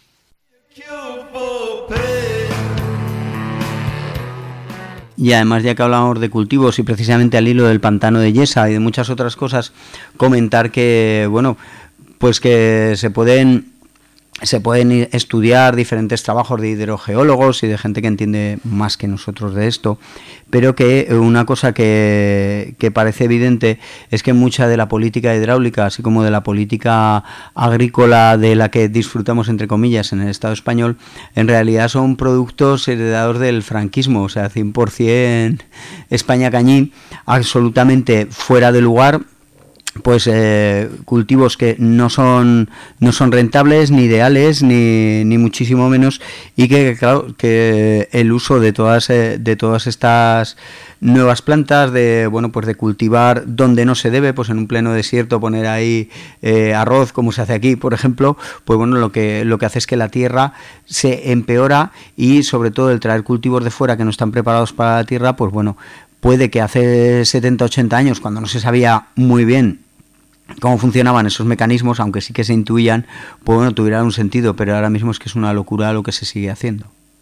Y además, ya que hablamos de cultivos y precisamente al hilo del pantano de Yesa y de muchas otras cosas, comentar que bueno, pues que se pueden se pueden estudiar diferentes trabajos de hidrogeólogos y de gente que entiende más que nosotros de esto, pero que una cosa que, que parece evidente es que mucha de la política hidráulica, así como de la política agrícola de la que disfrutamos, entre comillas, en el Estado español, en realidad son productos heredados del franquismo, o sea, cien por ciento España cañí, absolutamente fuera de lugar. Pues eh, cultivos que no son no son rentables ni ideales ni, ni muchísimo menos, y que claro que el uso de todas eh, de todas estas nuevas plantas, de bueno pues de cultivar donde no se debe, pues en un pleno desierto poner ahí eh, arroz como se hace aquí, por ejemplo, pues bueno, lo que lo que hace es que la tierra se empeora, y sobre todo el traer cultivos de fuera que no están preparados para la tierra, pues bueno, puede que hace setenta, ochenta años, cuando no se sabía muy bien cómo funcionaban esos mecanismos, aunque sí que se intuían, pues bueno, tuvieran un sentido, pero ahora mismo es que es una locura lo que se sigue haciendo.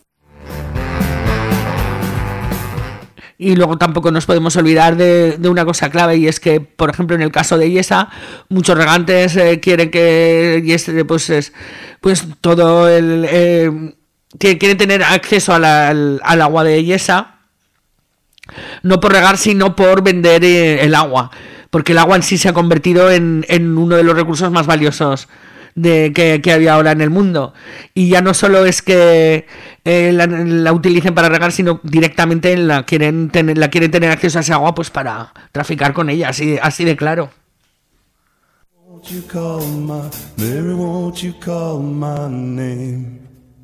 Y luego tampoco nos podemos olvidar de, de una cosa clave, y es que, por ejemplo, en el caso de Yesa, muchos regantes eh, quieren que Yesa, pues, es, pues todo el... Eh, quieren tener acceso a la, al, al agua de Yesa, no por regar, sino por vender eh, el agua, porque el agua en sí se ha convertido en, en uno de los recursos más valiosos de que, que había ahora en el mundo. Y ya no solo es que eh, la, la utilicen para regar, sino directamente la quieren tener, la quieren tener acceso a ese agua pues para traficar con ella, así, así de claro. Won't you call my, Mary, won't you call my name?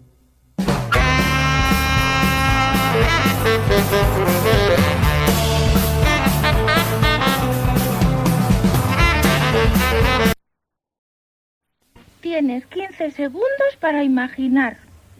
Tienes quince segundos para imaginar.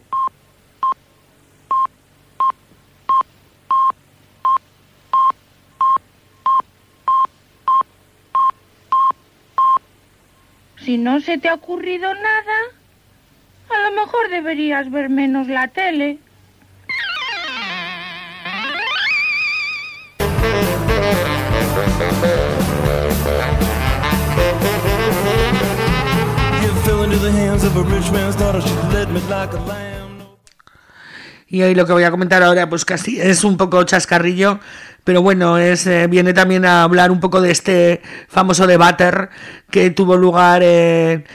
Si no se te ha ocurrido nada, a lo mejor deberías ver menos la tele. Y hoy lo que voy a comentar ahora pues casi es un poco chascarrillo, pero bueno, es eh, viene también a hablar un poco de este famoso debate que tuvo lugar eh,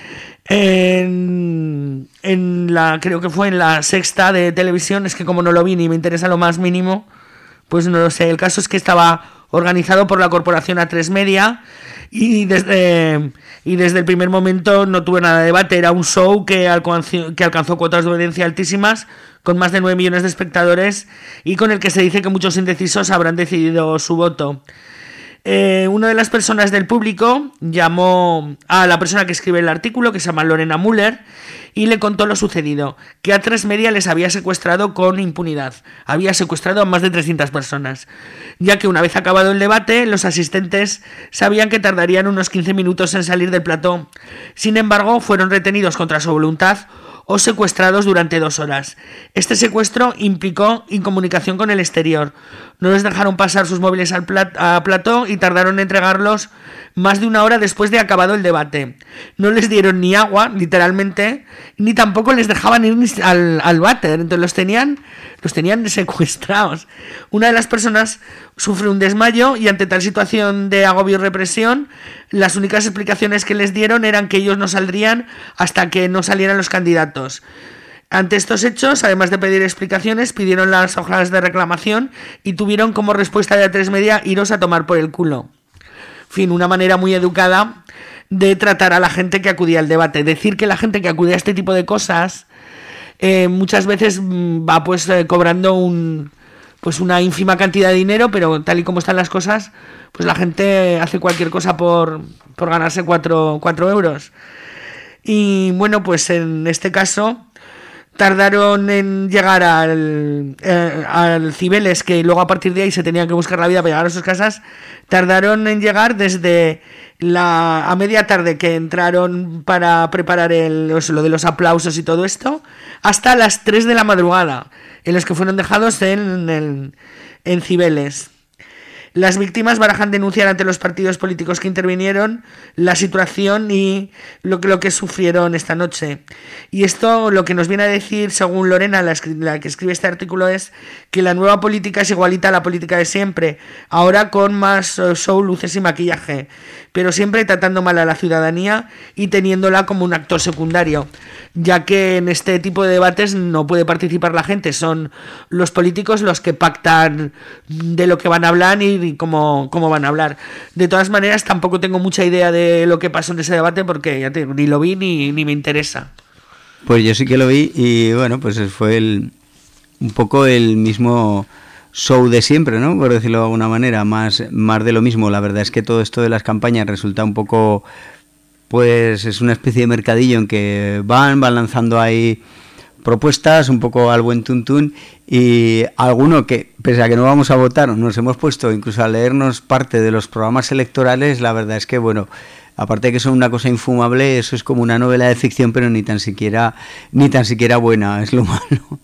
en, en la, creo que fue en la Sexta de televisión. Es que como no lo vi ni me interesa lo más mínimo, pues no lo sé. El caso es que estaba organizado por la corporación A tres Media, y desde, y desde el primer momento no tuve nada de debate. Era un show que alcanzó, que alcanzó cuotas de audiencia altísimas, con más de nueve millones de espectadores, y con el que se dice que muchos indecisos habrán decidido su voto. Eh, una de las personas del público llamó a la persona que escribe el artículo, que se llama Lorena Müller, y le contó lo sucedido, que A tres Media les había secuestrado con impunidad. Había secuestrado a más de trescientas personas, ya que una vez acabado el debate, los asistentes sabían que tardarían unos quince minutos en salir del plató. Sin embargo, fueron retenidos contra su voluntad o secuestrados durante dos horas. Este secuestro implicó incomunicación con el exterior. No les dejaron pasar sus móviles al plat- a plató y tardaron en entregarlos más de una hora después de acabado el debate. No les dieron ni agua, literalmente, ni tampoco les dejaban ir al, al váter. Entonces los tenían, los tenían secuestrados. Una de las personas sufre un desmayo y ante tal situación de agobio y represión, las únicas explicaciones que les dieron eran que ellos no saldrían hasta que no salieran los candidatos. Ante estos hechos, además de pedir explicaciones, pidieron las hojas de reclamación y tuvieron como respuesta de A tres Media: iros a tomar por el culo. En fin, una manera muy educada de tratar a la gente que acudía al debate. Decir que la gente que acude a este tipo de cosas eh, muchas veces va pues eh, cobrando un pues una ínfima cantidad de dinero, pero tal y como están las cosas, pues la gente hace cualquier cosa por, por ganarse cuatro, cuatro euros. Y bueno, pues en este caso tardaron en llegar al, eh, al Cibeles, que luego a partir de ahí se tenían que buscar la vida para llegar a sus casas. Tardaron en llegar desde la a media tarde, que entraron para preparar el, o sea, lo de los aplausos y todo esto, hasta las tres de la madrugada, en los que fueron dejados en, en, en Cibeles. Las víctimas barajan denunciar ante los partidos políticos que intervinieron la situación y lo que, lo que sufrieron esta noche. Y esto lo que nos viene a decir, según Lorena, la, la que escribe este artículo, es que la nueva política es igualita a la política de siempre, ahora con más show, luces y maquillaje, pero siempre tratando mal a la ciudadanía y teniéndola como un actor secundario, ya que en este tipo de debates no puede participar la gente, son los políticos los que pactan de lo que van a hablar y cómo, cómo van a hablar. De todas maneras, tampoco tengo mucha idea de lo que pasó en ese debate, porque ya te digo, ni lo vi ni, ni me interesa. Pues yo sí que lo vi y bueno, pues fue el, un poco el mismo show de siempre, ¿no? Por decirlo de alguna manera, más, más de lo mismo. La verdad es que todo esto de las campañas resulta un poco, pues es una especie de mercadillo en que van, van lanzando ahí propuestas un poco al buen tuntún, y alguno que, pese a que no vamos a votar, nos hemos puesto incluso a leernos parte de los programas electorales. La verdad es que, bueno, aparte de que son una cosa infumable, eso es como una novela de ficción, pero ni tan siquiera ni tan siquiera buena, es lo malo.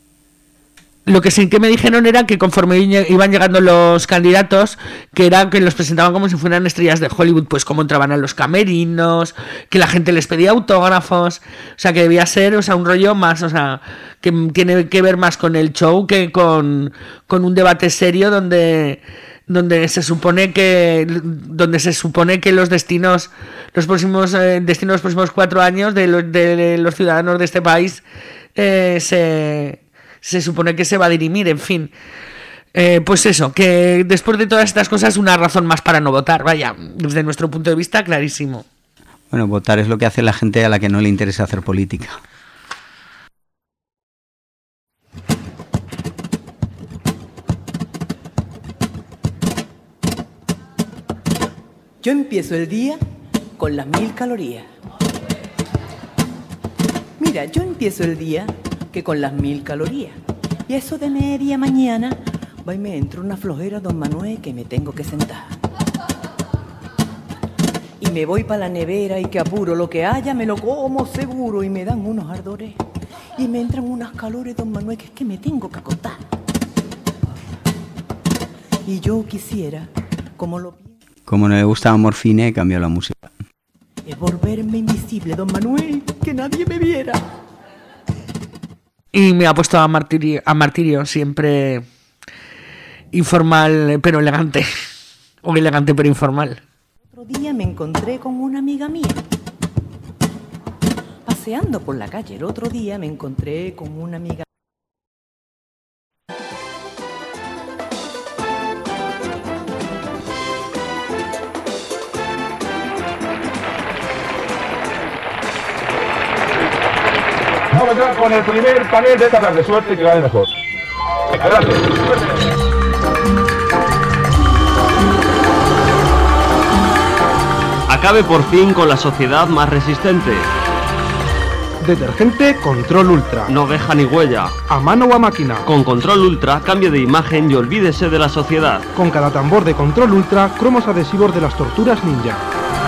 Lo que sí que me dijeron era que conforme iban llegando los candidatos, que era que los presentaban como si fueran estrellas de Hollywood, pues cómo entraban a los camerinos, que la gente les pedía autógrafos, o sea, que debía ser, o sea, un rollo más, o sea, que tiene que ver más con el show que con, con un debate serio donde donde se supone que donde se supone que los destinos los próximos eh, destinos los próximos cuatro años de los, de los ciudadanos de este país eh, se se supone que se va a dirimir, en fin. Eh, pues eso, que después de todas estas cosas, una razón más para no votar, vaya, desde nuestro punto de vista, clarísimo. Bueno, votar es lo que hace la gente a la que no le interesa hacer política. Yo empiezo el día con las mil calorías. Mira, yo empiezo el día que con las mil calorías. Y eso de media mañana va y me entra una flojera, don Manuel, que me tengo que sentar. Y me voy para la nevera y que apuro, lo que haya me lo como seguro, y me dan unos ardores y me entran unas calores, don Manuel, que es que me tengo que acostar. Y yo quisiera, como lo como no le gusta Morfine, cambió la música. Es volverme invisible, don Manuel, que nadie me viera. Y me ha puesto a martirio, a martirio, siempre informal pero elegante, o elegante pero informal. Otro día me encontré con una amiga mía, paseando por la calle. El otro día me encontré con una amiga. comenzar con el primer panel de esta tarde. Suerte, que gane mejor. Venga, gracias. Acabe por fin con la sociedad más resistente. Detergente Control Ultra. No deja ni huella. A mano o a máquina. Con Control Ultra, cambie de imagen y olvídese de la sociedad. Con cada tambor de Control Ultra, cromos adhesivos de las torturas ninja.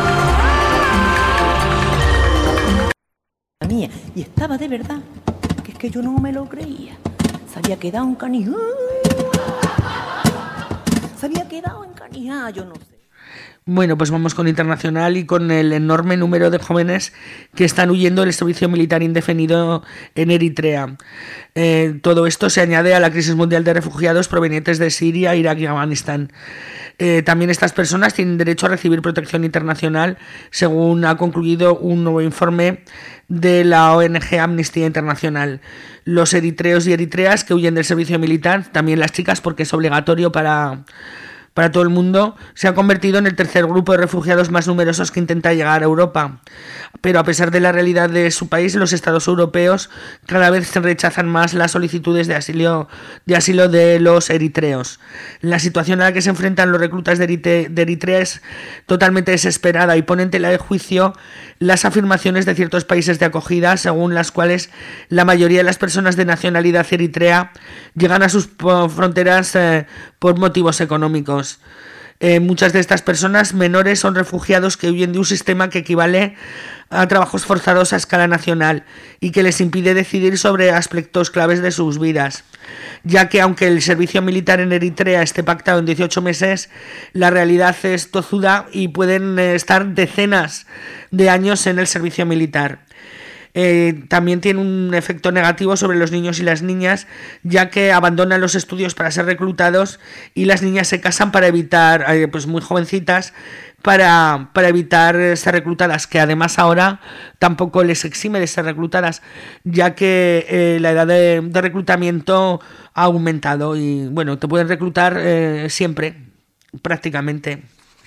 La mía, y estaba de verdad, que es que yo no me lo creía. Se había quedado en canijá. Se había quedado en canijá, yo no sé. Bueno, pues vamos con internacional y con el enorme número de jóvenes que están huyendo del servicio militar indefinido en Eritrea. Eh, todo esto se añade a la crisis mundial de refugiados provenientes de Siria, Irak y Afganistán. Eh, también estas personas tienen derecho a recibir protección internacional, según ha concluido un nuevo informe de la O N G Amnistía Internacional. Los eritreos y eritreas que huyen del servicio militar, también las chicas porque es obligatorio para... para todo el mundo, se ha convertido en el tercer grupo de refugiados más numerosos que intenta llegar a Europa. Pero a pesar de la realidad de su país, los estados europeos cada vez rechazan más las solicitudes de asilo de, asilo de los eritreos. La situación a la que se enfrentan los reclutas de, Erite, de Eritrea es totalmente desesperada y pone en tela de juicio las afirmaciones de ciertos países de acogida, según las cuales la mayoría de las personas de nacionalidad eritrea llegan a sus fronteras eh, por motivos económicos. Eh, muchas de estas personas menores son refugiados que huyen de un sistema que equivale a trabajos forzados a escala nacional y que les impide decidir sobre aspectos claves de sus vidas, ya que aunque el servicio militar en Eritrea esté pactado en dieciocho meses, la realidad es tozuda y pueden estar decenas de años en el servicio militar. Eh, también tiene un efecto negativo sobre los niños y las niñas, ya que abandonan los estudios para ser reclutados y las niñas se casan para evitar, eh, pues muy jovencitas, para, para evitar ser reclutadas, que además ahora tampoco les exime de ser reclutadas, ya que eh, la edad de, de reclutamiento ha aumentado y bueno, te pueden reclutar eh, siempre, prácticamente.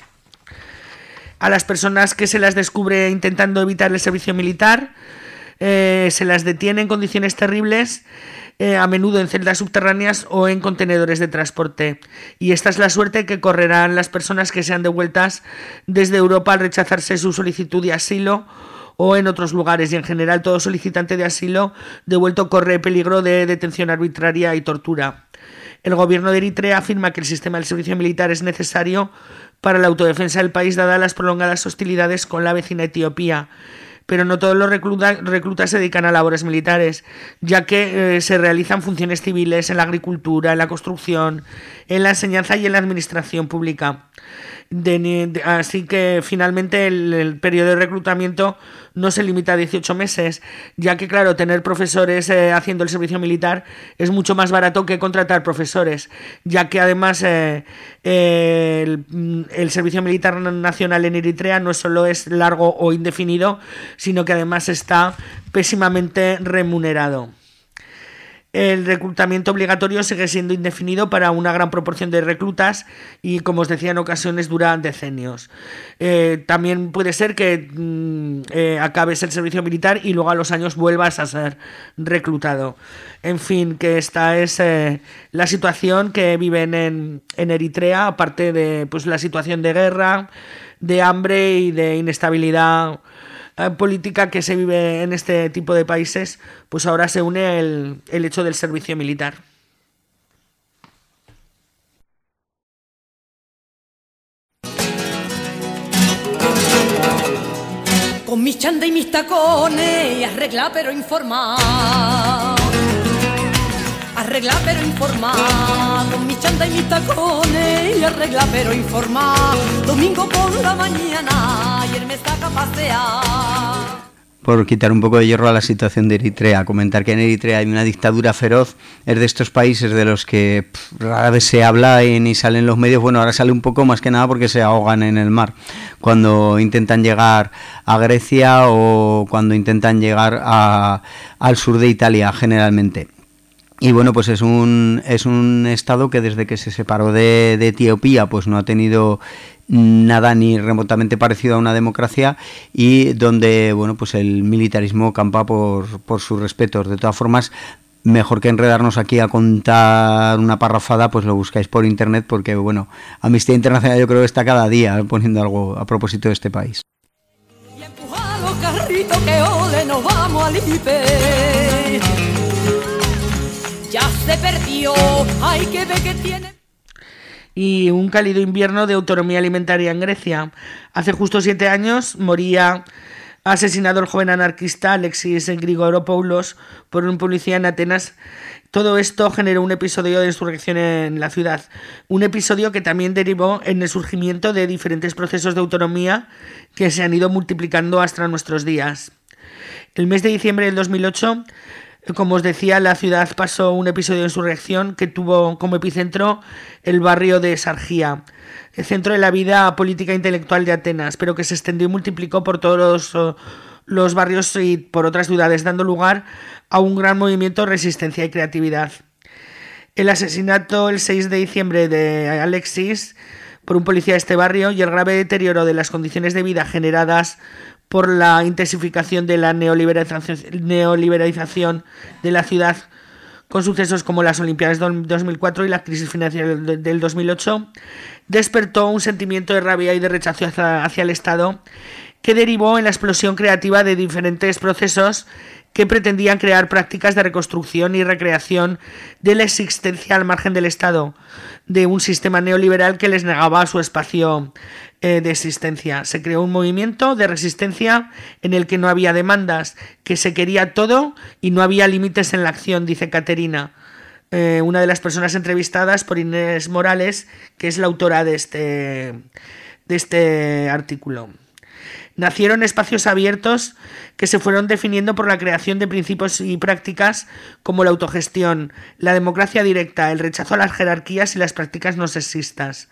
A las personas que se las descubre intentando evitar el servicio militar, Eh, se las detiene en condiciones terribles, eh, a menudo en celdas subterráneas o en contenedores de transporte. Y esta es la suerte que correrán las personas que sean devueltas desde Europa al rechazarse su solicitud de asilo o en otros lugares. Y en general todo solicitante de asilo devuelto corre peligro de detención arbitraria y tortura. El gobierno de Eritrea afirma que el sistema del servicio militar es necesario para la autodefensa del país, dadas las prolongadas hostilidades con la vecina Etiopía. Pero no todos los recluta, reclutas se dedican a labores militares, ya que eh, se realizan funciones civiles en la agricultura, en la construcción, en la enseñanza y en la administración pública. De, de, así que finalmente el, el periodo de reclutamiento no se limita a dieciocho meses, ya que claro, tener profesores eh, haciendo el servicio militar es mucho más barato que contratar profesores, ya que además eh, eh, el, el servicio militar nacional en Eritrea no solo es largo o indefinido, sino que además está pésimamente remunerado. El reclutamiento obligatorio sigue siendo indefinido para una gran proporción de reclutas y, como os decía, en ocasiones dura decenios. Eh, también puede ser que mm, eh, acabes el servicio militar y luego a los años vuelvas a ser reclutado. En fin, que esta es eh, la situación que viven en, en Eritrea, aparte de pues, la situación de guerra, de hambre y de inestabilidad política que se vive en este tipo de países, pues ahora se une el, el hecho del servicio militar. Con mis chanda y mis tacones, arregla pero informa. Arregla pero informa. Con mis chanda y mis tacones, y arregla pero informa. Domingo por la mañana, ayer me saca a pasear. Por quitar un poco de hierro a la situación de Eritrea, comentar que en Eritrea hay una dictadura feroz, es de estos países de los que pff, rara vez se habla y ni salen los medios. Bueno, ahora sale un poco más que nada porque se ahogan en el mar cuando intentan llegar a Grecia o cuando intentan llegar a, al sur de Italia generalmente. Y bueno, pues es un es un estado que desde que se separó de, de Etiopía pues no ha tenido nada ni remotamente parecido a una democracia y donde, bueno, pues el militarismo campa por, por sus respetos. De todas formas, mejor que enredarnos aquí a contar una parrafada, pues lo buscáis por internet, porque, bueno, Amnistía Internacional yo creo que está cada día poniendo algo a propósito de este país. Y empuja los carritos que ole, nos vamos al I P E. Ya se perdió, hay que ver que tiene. Y un cálido invierno de autonomía alimentaria en Grecia. Hace justo siete años moría asesinado el joven anarquista Alexis Grigoropoulos por un policía en Atenas. Todo esto generó un episodio de insurrección en la ciudad, un episodio que también derivó en el surgimiento de diferentes procesos de autonomía que se han ido multiplicando hasta nuestros días. El mes de diciembre del dos mil ocho, como os decía, la ciudad pasó un episodio de insurrección que tuvo como epicentro el barrio de Sargía, el centro de la vida política e intelectual de Atenas, pero que se extendió y multiplicó por todos los, los barrios y por otras ciudades, dando lugar a un gran movimiento de resistencia y creatividad. El asesinato el seis de diciembre de Alexis por un policía de este barrio y el grave deterioro de las condiciones de vida generadas por la intensificación de la neoliberalización, neoliberalización de la ciudad, con sucesos como las Olimpiadas del dos mil cuatro y la crisis financiera del dos mil ocho, despertó un sentimiento de rabia y de rechazo hacia, hacia el Estado, que derivó en la explosión creativa de diferentes procesos que pretendían crear prácticas de reconstrucción y recreación de la existencia al margen del Estado, de un sistema neoliberal que les negaba su espacio eh, de existencia. Se creó un movimiento de resistencia en el que no había demandas, que se quería todo y no había límites en la acción, dice Caterina, eh, una de las personas entrevistadas por Inés Morales, que es la autora de este, de este artículo. Nacieron espacios abiertos que se fueron definiendo por la creación de principios y prácticas como la autogestión, la democracia directa, el rechazo a las jerarquías y las prácticas no sexistas.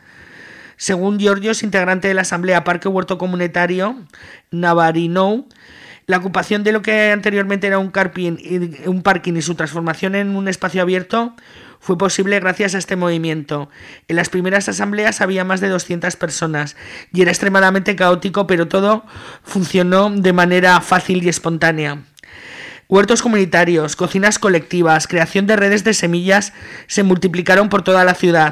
Según Georgios, integrante de la Asamblea Parque Huerto Comunitario Navarinou, la ocupación de lo que anteriormente era un, carping, un parking y su transformación en un espacio abierto fue posible gracias a este movimiento. En las primeras asambleas había más de doscientas personas y era extremadamente caótico, pero todo funcionó de manera fácil y espontánea. Huertos comunitarios, cocinas colectivas, creación de redes de semillas se multiplicaron por toda la ciudad.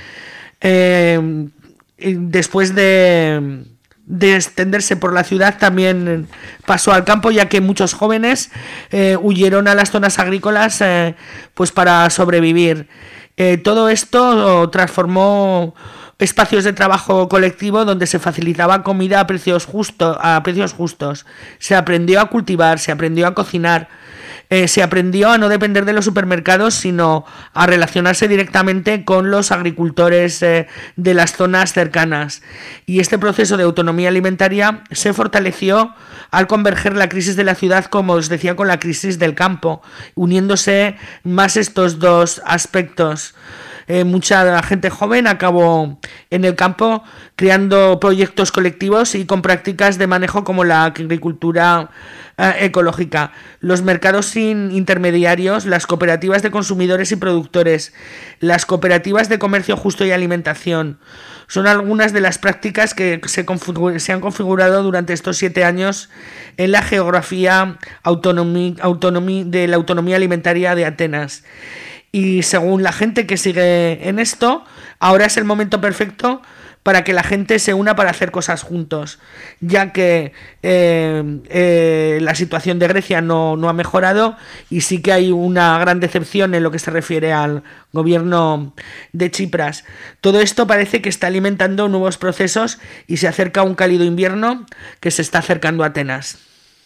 Eh, después de... de extenderse por la ciudad, también pasó al campo, ya que muchos jóvenes eh, huyeron a las zonas agrícolas eh, pues para sobrevivir. Eh, todo esto transformó espacios de trabajo colectivo donde se facilitaba comida a precios, justo, a precios justos. Se aprendió a cultivar, se aprendió a cocinar, Eh, se aprendió a no depender de los supermercados, sino a relacionarse directamente con los agricultores eh, de las zonas cercanas. Y este proceso de autonomía alimentaria se fortaleció al converger la crisis de la ciudad, como os decía, con la crisis del campo, uniéndose más estos dos aspectos. Eh, mucha gente joven acabó en el campo creando proyectos colectivos y con prácticas de manejo como la agricultura eh, ecológica, los mercados sin intermediarios, las cooperativas de consumidores y productores, las cooperativas de comercio justo y alimentación. Son algunas de las prácticas que se, se han configurado durante estos siete años en la geografía autonomí, autonomí, de la autonomía alimentaria de Atenas. Y según la gente que sigue en esto, ahora es el momento perfecto para que la gente se una para hacer cosas juntos, ya que eh, eh, la situación de Grecia no, no ha mejorado y sí que hay una gran decepción en lo que se refiere al gobierno de Tsipras. Todo esto parece que está alimentando nuevos procesos y se acerca un cálido invierno que se está acercando a Atenas.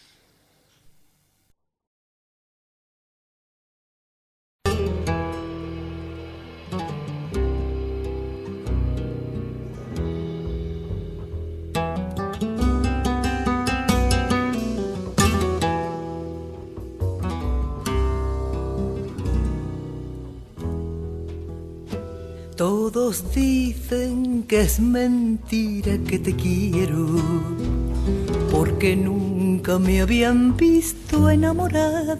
Todos dicen que es mentira que te quiero, porque nunca me habían visto enamorada.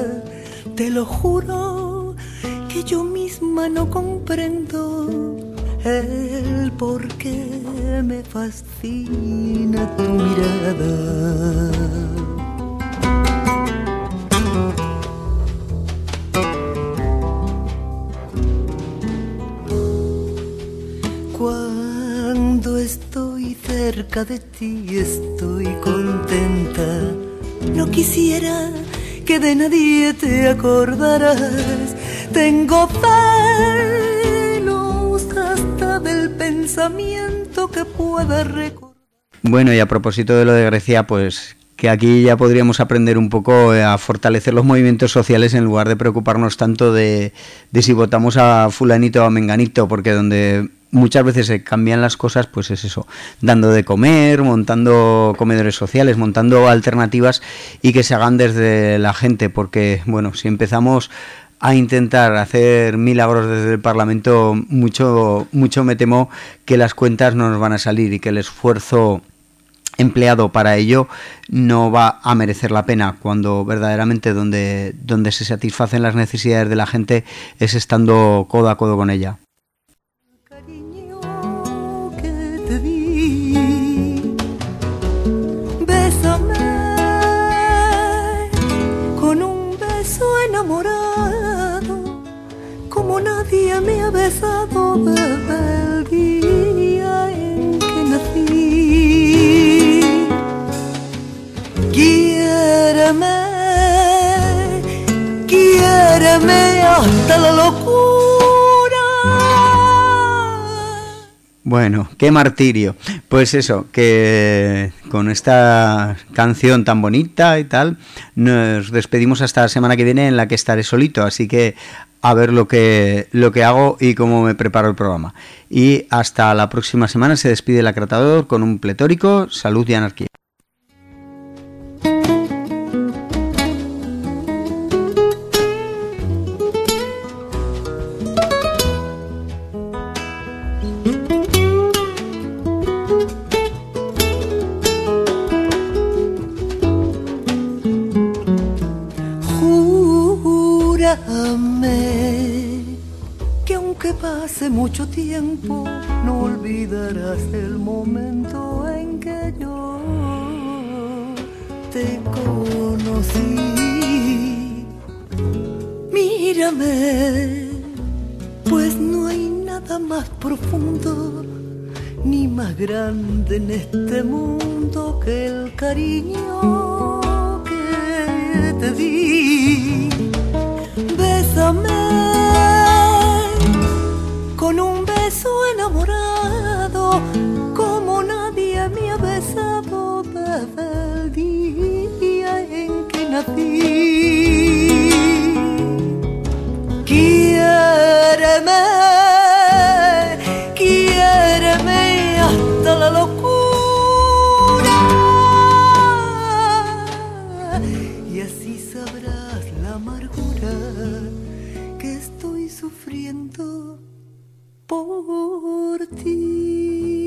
Te lo juro que yo misma no comprendo el por qué me fascina tu mirada. Cuando estoy cerca de ti estoy contenta. No quisiera que de nadie te acordarás. Tengo celos hasta del pensamiento que pueda recordar. Bueno, y a propósito de lo de Grecia, pues que aquí ya podríamos aprender un poco a fortalecer los movimientos sociales en lugar de preocuparnos tanto de, de si votamos a fulanito o a menganito, porque donde muchas veces se cambian las cosas, pues es eso, dando de comer, montando comedores sociales, montando alternativas y que se hagan desde la gente, porque bueno, si empezamos a intentar hacer milagros desde el Parlamento, mucho, mucho me temo que las cuentas no nos van a salir y que el esfuerzo empleado para ello no va a merecer la pena, cuando verdaderamente donde, donde se satisfacen las necesidades de la gente es estando codo a codo con ella. Cariño que te di, bésame con un beso enamorado, como nadie me ha besado desde el día en que nací. Quiéreme, quiéreme hasta la locura. Bueno, qué martirio. Pues eso, que con esta canción tan bonita y tal, nos despedimos hasta la semana que viene, en la que estaré solito, así que a ver lo que, lo que hago y cómo me preparo el programa. Y hasta la próxima semana. Se despide el acratador con un pletórico salud y anarquía. Que aunque pase mucho tiempo, no olvidarás el momento en que yo te conocí. Mírame, pues no hay nada más profundo ni más grande en este mundo que el cariño que te di. Bésame con un beso enamorado, como nadie me ha besado desde el día en que nací. Quiéreme, quiéreme hasta la locura, y así sabrás la amargura que estoy sufriendo por ti.